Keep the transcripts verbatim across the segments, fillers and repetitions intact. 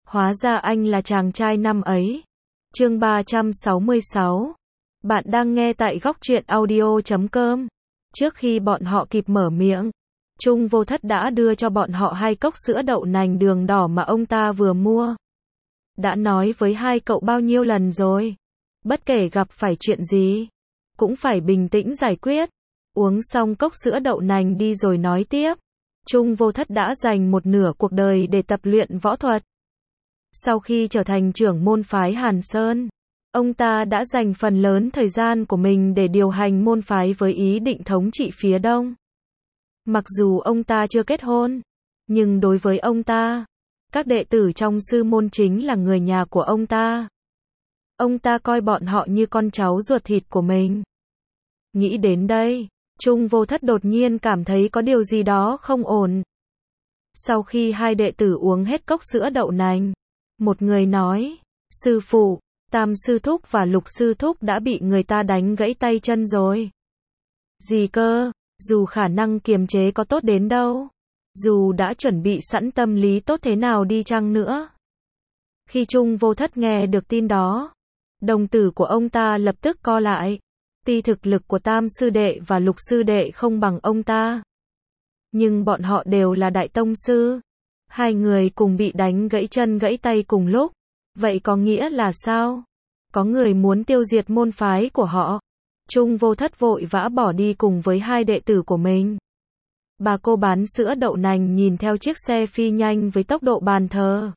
Hóa ra anh là chàng trai năm ấy. Chương ba trăm sáu mươi sáu. Bạn đang nghe tại góc truyện audio chấm com. Trước khi bọn họ kịp mở miệng, Trung Vô Thất đã đưa cho bọn họ hai cốc sữa đậu nành đường đỏ mà ông ta vừa mua. Đã nói với hai cậu bao nhiêu lần rồi, bất kể gặp phải chuyện gì, cũng phải bình tĩnh giải quyết. Uống xong cốc sữa đậu nành đi rồi nói tiếp. Trung Vô Thất đã dành một nửa cuộc đời để tập luyện võ thuật. Sau khi trở thành trưởng môn phái Hàn Sơn, ông ta đã dành phần lớn thời gian của mình để điều hành môn phái với ý định thống trị phía Đông. Mặc dù ông ta chưa kết hôn, nhưng đối với ông ta, các đệ tử trong sư môn chính là người nhà của ông ta. Ông ta coi bọn họ như con cháu ruột thịt của mình. Nghĩ đến đây, Trung Vô Thất đột nhiên cảm thấy có điều gì đó không ổn. Sau khi hai đệ tử uống hết cốc sữa đậu nành, một người nói, sư phụ, Tam sư thúc và Lục sư thúc đã bị người ta đánh gãy tay chân rồi. Gì cơ, dù khả năng kiềm chế có tốt đến đâu, dù đã chuẩn bị sẵn tâm lý tốt thế nào đi chăng nữa. Khi Trung Vô Thất nghe được tin đó, đồng tử của ông ta lập tức co lại. Tuy thực lực của Tam sư đệ và Lục sư đệ không bằng ông ta, nhưng bọn họ đều là đại tông sư. Hai người cùng bị đánh gãy chân gãy tay cùng lúc, vậy có nghĩa là sao? Có người muốn tiêu diệt môn phái của họ. Trung Vô Thất vội vã bỏ đi cùng với hai đệ tử của mình. Bà cô bán sữa đậu nành nhìn theo chiếc xe phi nhanh với tốc độ bàn thờ.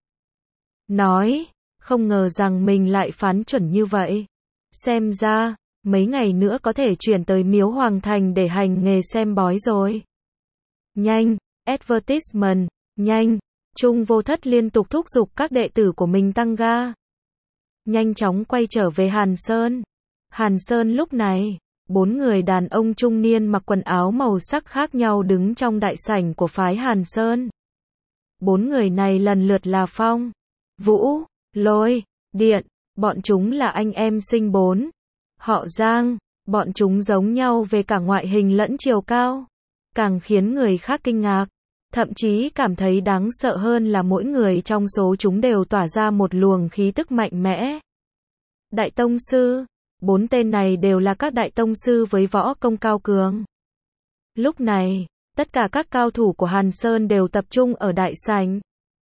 Nói, không ngờ rằng mình lại phán chuẩn như vậy. Xem ra, mấy ngày nữa có thể chuyển tới Miếu Hoàng Thành để hành nghề xem bói rồi. Nhanh, advertisement, nhanh. Trung Vô Thất liên tục thúc giục các đệ tử của mình tăng ga. Nhanh chóng quay trở về Hàn Sơn. Hàn Sơn lúc này, bốn người đàn ông trung niên mặc quần áo màu sắc khác nhau đứng trong đại sảnh của phái Hàn Sơn. Bốn người này lần lượt là Phong, Vũ, Lôi, Điện. Bọn chúng là anh em sinh bốn. Họ Giang, bọn chúng giống nhau về cả ngoại hình lẫn chiều cao. Càng khiến người khác kinh ngạc. Thậm chí cảm thấy đáng sợ hơn là mỗi người trong số chúng đều tỏa ra một luồng khí tức mạnh mẽ. Đại tông sư, bốn tên này đều là các đại tông sư với võ công cao cường. Lúc này, tất cả các cao thủ của Hàn Sơn đều tập trung ở đại sảnh.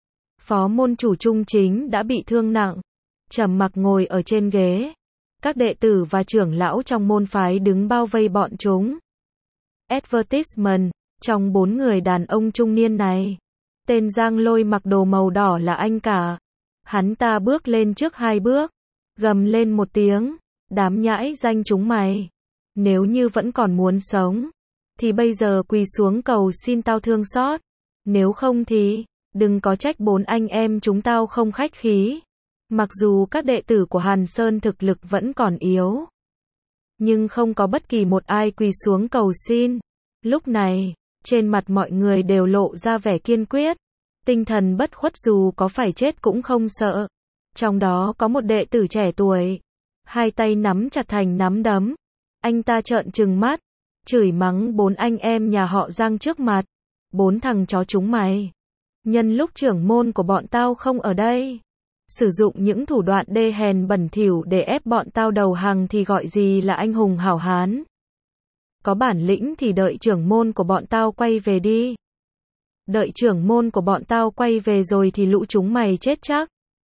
Phó môn chủ Trung Chính đã bị thương nặng, trầm mặc ngồi ở trên ghế. Các đệ tử và trưởng lão trong môn phái đứng bao vây bọn chúng. Advertisement. Trong bốn người đàn ông trung niên này, tên Giang Lôi mặc đồ màu đỏ là anh cả. Hắn ta bước lên trước hai bước, gầm lên một tiếng, đám nhãi danh chúng mày. Nếu như vẫn còn muốn sống, thì bây giờ quỳ xuống cầu xin tao thương xót. Nếu không thì, đừng có trách bốn anh em chúng tao không khách khí. Mặc dù các đệ tử của Hàn Sơn thực lực vẫn còn yếu, nhưng không có bất kỳ một ai quỳ xuống cầu xin. Lúc này, trên mặt mọi người đều lộ ra vẻ kiên quyết, tinh thần bất khuất dù có phải chết cũng không sợ. Trong đó có một đệ tử trẻ tuổi, hai tay nắm chặt thành nắm đấm. Anh ta trợn trừng mắt, chửi mắng bốn anh em nhà họ Giang trước mặt. Bốn thằng chó chúng mày. Nhân lúc trưởng môn của bọn tao không ở đây, sử dụng những thủ đoạn đê hèn bẩn thỉu để ép bọn tao đầu hàng thì gọi gì là anh hùng hảo hán. Có bản lĩnh thì đợi trưởng môn của bọn tao quay về đi. Đợi trưởng môn của bọn tao quay về rồi thì lũ chúng mày chết chắc.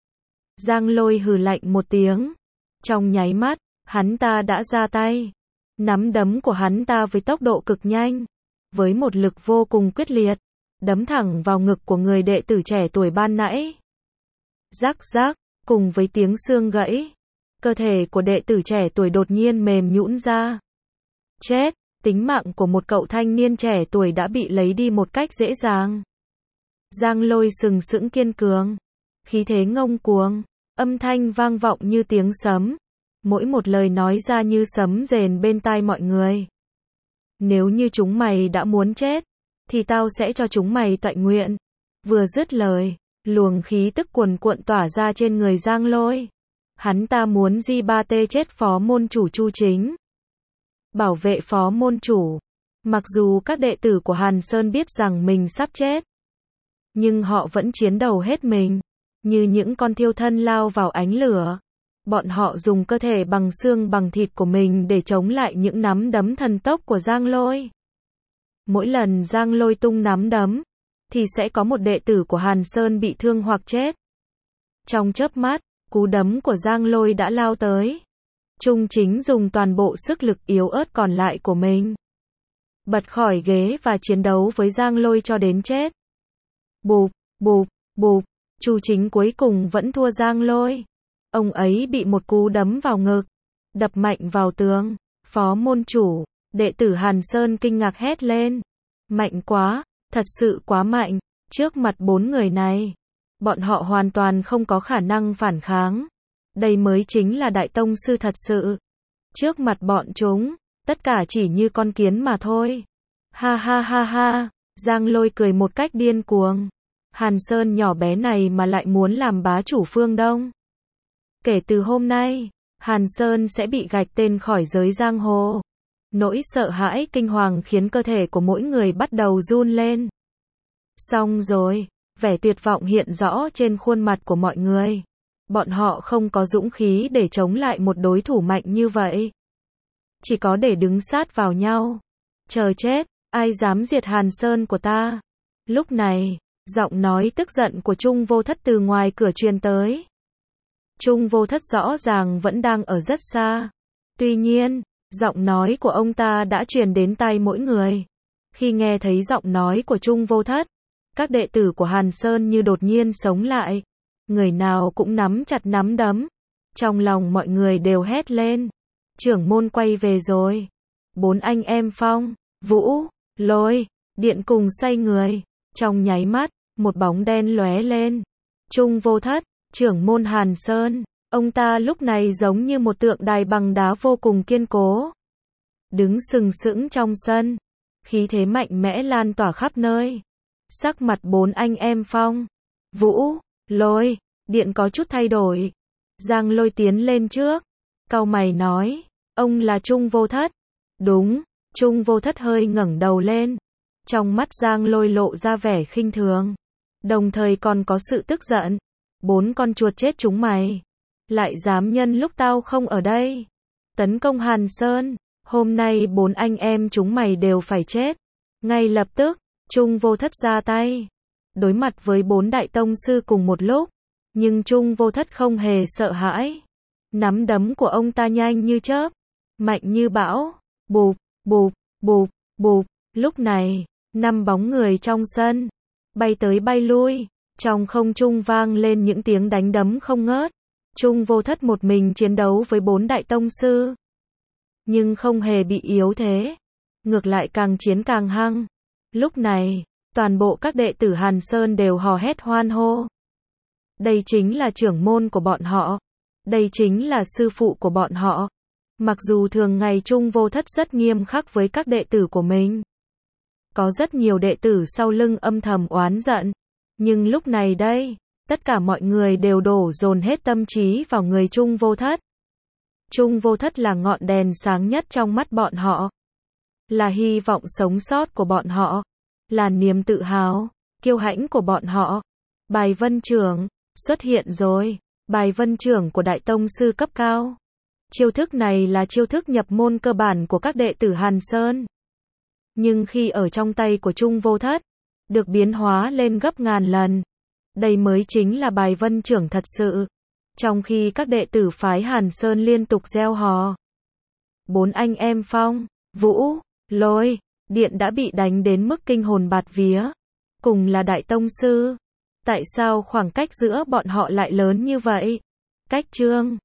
Giang Lôi hừ lạnh một tiếng. Trong nháy mắt, hắn ta đã ra tay. Nắm đấm của hắn ta với tốc độ cực nhanh, với một lực vô cùng quyết liệt, đấm thẳng vào ngực của người đệ tử trẻ tuổi ban nãy. Rắc rắc, cùng với tiếng xương gãy, cơ thể của đệ tử trẻ tuổi đột nhiên mềm nhũn ra. Chết, tính mạng của một cậu thanh niên trẻ tuổi đã bị lấy đi một cách dễ dàng. Giang Lôi sừng sững kiên cường, khí thế ngông cuồng, âm thanh vang vọng như tiếng sấm, mỗi một lời nói ra như sấm rền bên tai mọi người. Nếu như chúng mày đã muốn chết, thì tao sẽ cho chúng mày tọa nguyện. Vừa dứt lời, luồng khí tức cuồn cuộn tỏa ra trên người Giang Lôi. Hắn ta muốn di ba tê chết phó môn chủ Chu Chính. Bảo vệ phó môn chủ. Mặc dù các đệ tử của Hàn Sơn biết rằng mình sắp chết, nhưng họ vẫn chiến đấu hết mình. như những con thiêu thân lao vào ánh lửa. Bọn họ dùng cơ thể bằng xương bằng thịt của mình để chống lại những nắm đấm thần tốc của Giang Lôi. Mỗi lần Giang Lôi tung nắm đấm, thì sẽ có một đệ tử của Hàn Sơn bị thương hoặc chết. Trong chớp mắt, cú đấm của Giang Lôi đã lao tới. Trung Chính dùng toàn bộ sức lực yếu ớt còn lại của mình, bật khỏi ghế và chiến đấu với Giang Lôi cho đến chết. Bụp, bụp, bụp, Chu Chính cuối cùng vẫn thua Giang Lôi. Ông ấy bị một cú đấm vào ngực, đập mạnh vào tường. Phó môn chủ, đệ tử Hàn Sơn kinh ngạc hét lên. Mạnh quá, thật sự quá mạnh. Trước mặt bốn người này, bọn họ hoàn toàn không có khả năng phản kháng. Đây mới chính là đại tông sư thật sự. Trước mặt bọn chúng, tất cả chỉ như con kiến mà thôi. Ha ha ha ha, Giang Lôi cười một cách điên cuồng. Hàn Sơn nhỏ bé này mà lại muốn làm bá chủ phương Đông. Kể từ hôm nay, Hàn Sơn sẽ bị gạch tên khỏi giới giang hồ. Nỗi sợ hãi kinh hoàng khiến cơ thể của mỗi người bắt đầu run lên. Xong rồi, vẻ tuyệt vọng hiện rõ trên khuôn mặt của mọi người. Bọn họ không có dũng khí để chống lại một đối thủ mạnh như vậy. Chỉ có để đứng sát vào nhau. Chờ chết, ai dám diệt Hàn Sơn của ta? Lúc này, giọng nói tức giận của Trung Vô Thất từ ngoài cửa truyền tới. Trung Vô Thất rõ ràng vẫn đang ở rất xa. Tuy nhiên, giọng nói của ông ta đã truyền đến tai mỗi người. Khi nghe thấy giọng nói của Trung Vô Thất, các đệ tử của Hàn Sơn như đột nhiên sống lại. Người nào cũng nắm chặt nắm đấm. Trong lòng mọi người đều hét lên. Trưởng môn quay về rồi. Bốn anh em Phong, Vũ, Lôi, Điện cùng xoay người. Trong nháy mắt, một bóng đen lóe lên. Trung Vô Thất, trưởng môn Hàn Sơn. Ông ta lúc này giống như một tượng đài bằng đá vô cùng kiên cố. Đứng sừng sững trong sân. Khí thế mạnh mẽ lan tỏa khắp nơi. Sắc mặt bốn anh em Phong, Vũ, Lôi, Điện có chút thay đổi. Giang Lôi tiến lên trước. Cau mày nói, ông là Trung Vô Thất. Đúng, Trung Vô Thất hơi ngẩng đầu lên. Trong mắt Giang Lôi lộ ra vẻ khinh thường. Đồng thời còn có sự tức giận. Bốn con chuột chết chúng mày. Lại dám nhân lúc tao không ở đây. Tấn công Hàn Sơn. Hôm nay bốn anh em chúng mày đều phải chết. Ngay lập tức, Trung Vô Thất ra tay. Đối mặt với bốn đại tông sư cùng một lúc. Nhưng Trung Vô Thất không hề sợ hãi. Nắm đấm của ông ta nhanh như chớp. Mạnh như bão. Bụp, bụp, bụp, bụp. Lúc này, năm bóng người trong sân. Bay tới bay lui. Trong không trung vang lên những tiếng đánh đấm không ngớt. Trung Vô Thất một mình chiến đấu với bốn đại tông sư. Nhưng không hề bị yếu thế. Ngược lại càng chiến càng hăng. Lúc này, toàn bộ các đệ tử Hàn Sơn đều hò hét hoan hô. Đây chính là trưởng môn của bọn họ. Đây chính là sư phụ của bọn họ. Mặc dù thường ngày Trung Vô Thất rất nghiêm khắc với các đệ tử của mình. Có rất nhiều đệ tử sau lưng âm thầm oán giận. Nhưng lúc này đây, tất cả mọi người đều đổ dồn hết tâm trí vào người Trung Vô Thất. Trung Vô Thất là ngọn đèn sáng nhất trong mắt bọn họ. Là hy vọng sống sót của bọn họ. Là niềm tự hào, kiêu hãnh của bọn họ. Bài vân trưởng, xuất hiện rồi. Bài vân trưởng của Đại Tông Sư cấp cao. Chiêu thức này là chiêu thức nhập môn cơ bản của các đệ tử Hàn Sơn. Nhưng khi ở trong tay của Trung Vô Thất, được biến hóa lên gấp ngàn lần. Đây mới chính là bài vân trưởng thật sự. Trong khi các đệ tử phái Hàn Sơn liên tục reo hò. Bốn anh em Phong, Vũ, Lôi, Điện đã bị đánh đến mức kinh hồn bạt vía. Cùng là đại tông sư. Tại sao khoảng cách giữa bọn họ lại lớn như vậy? Cách chương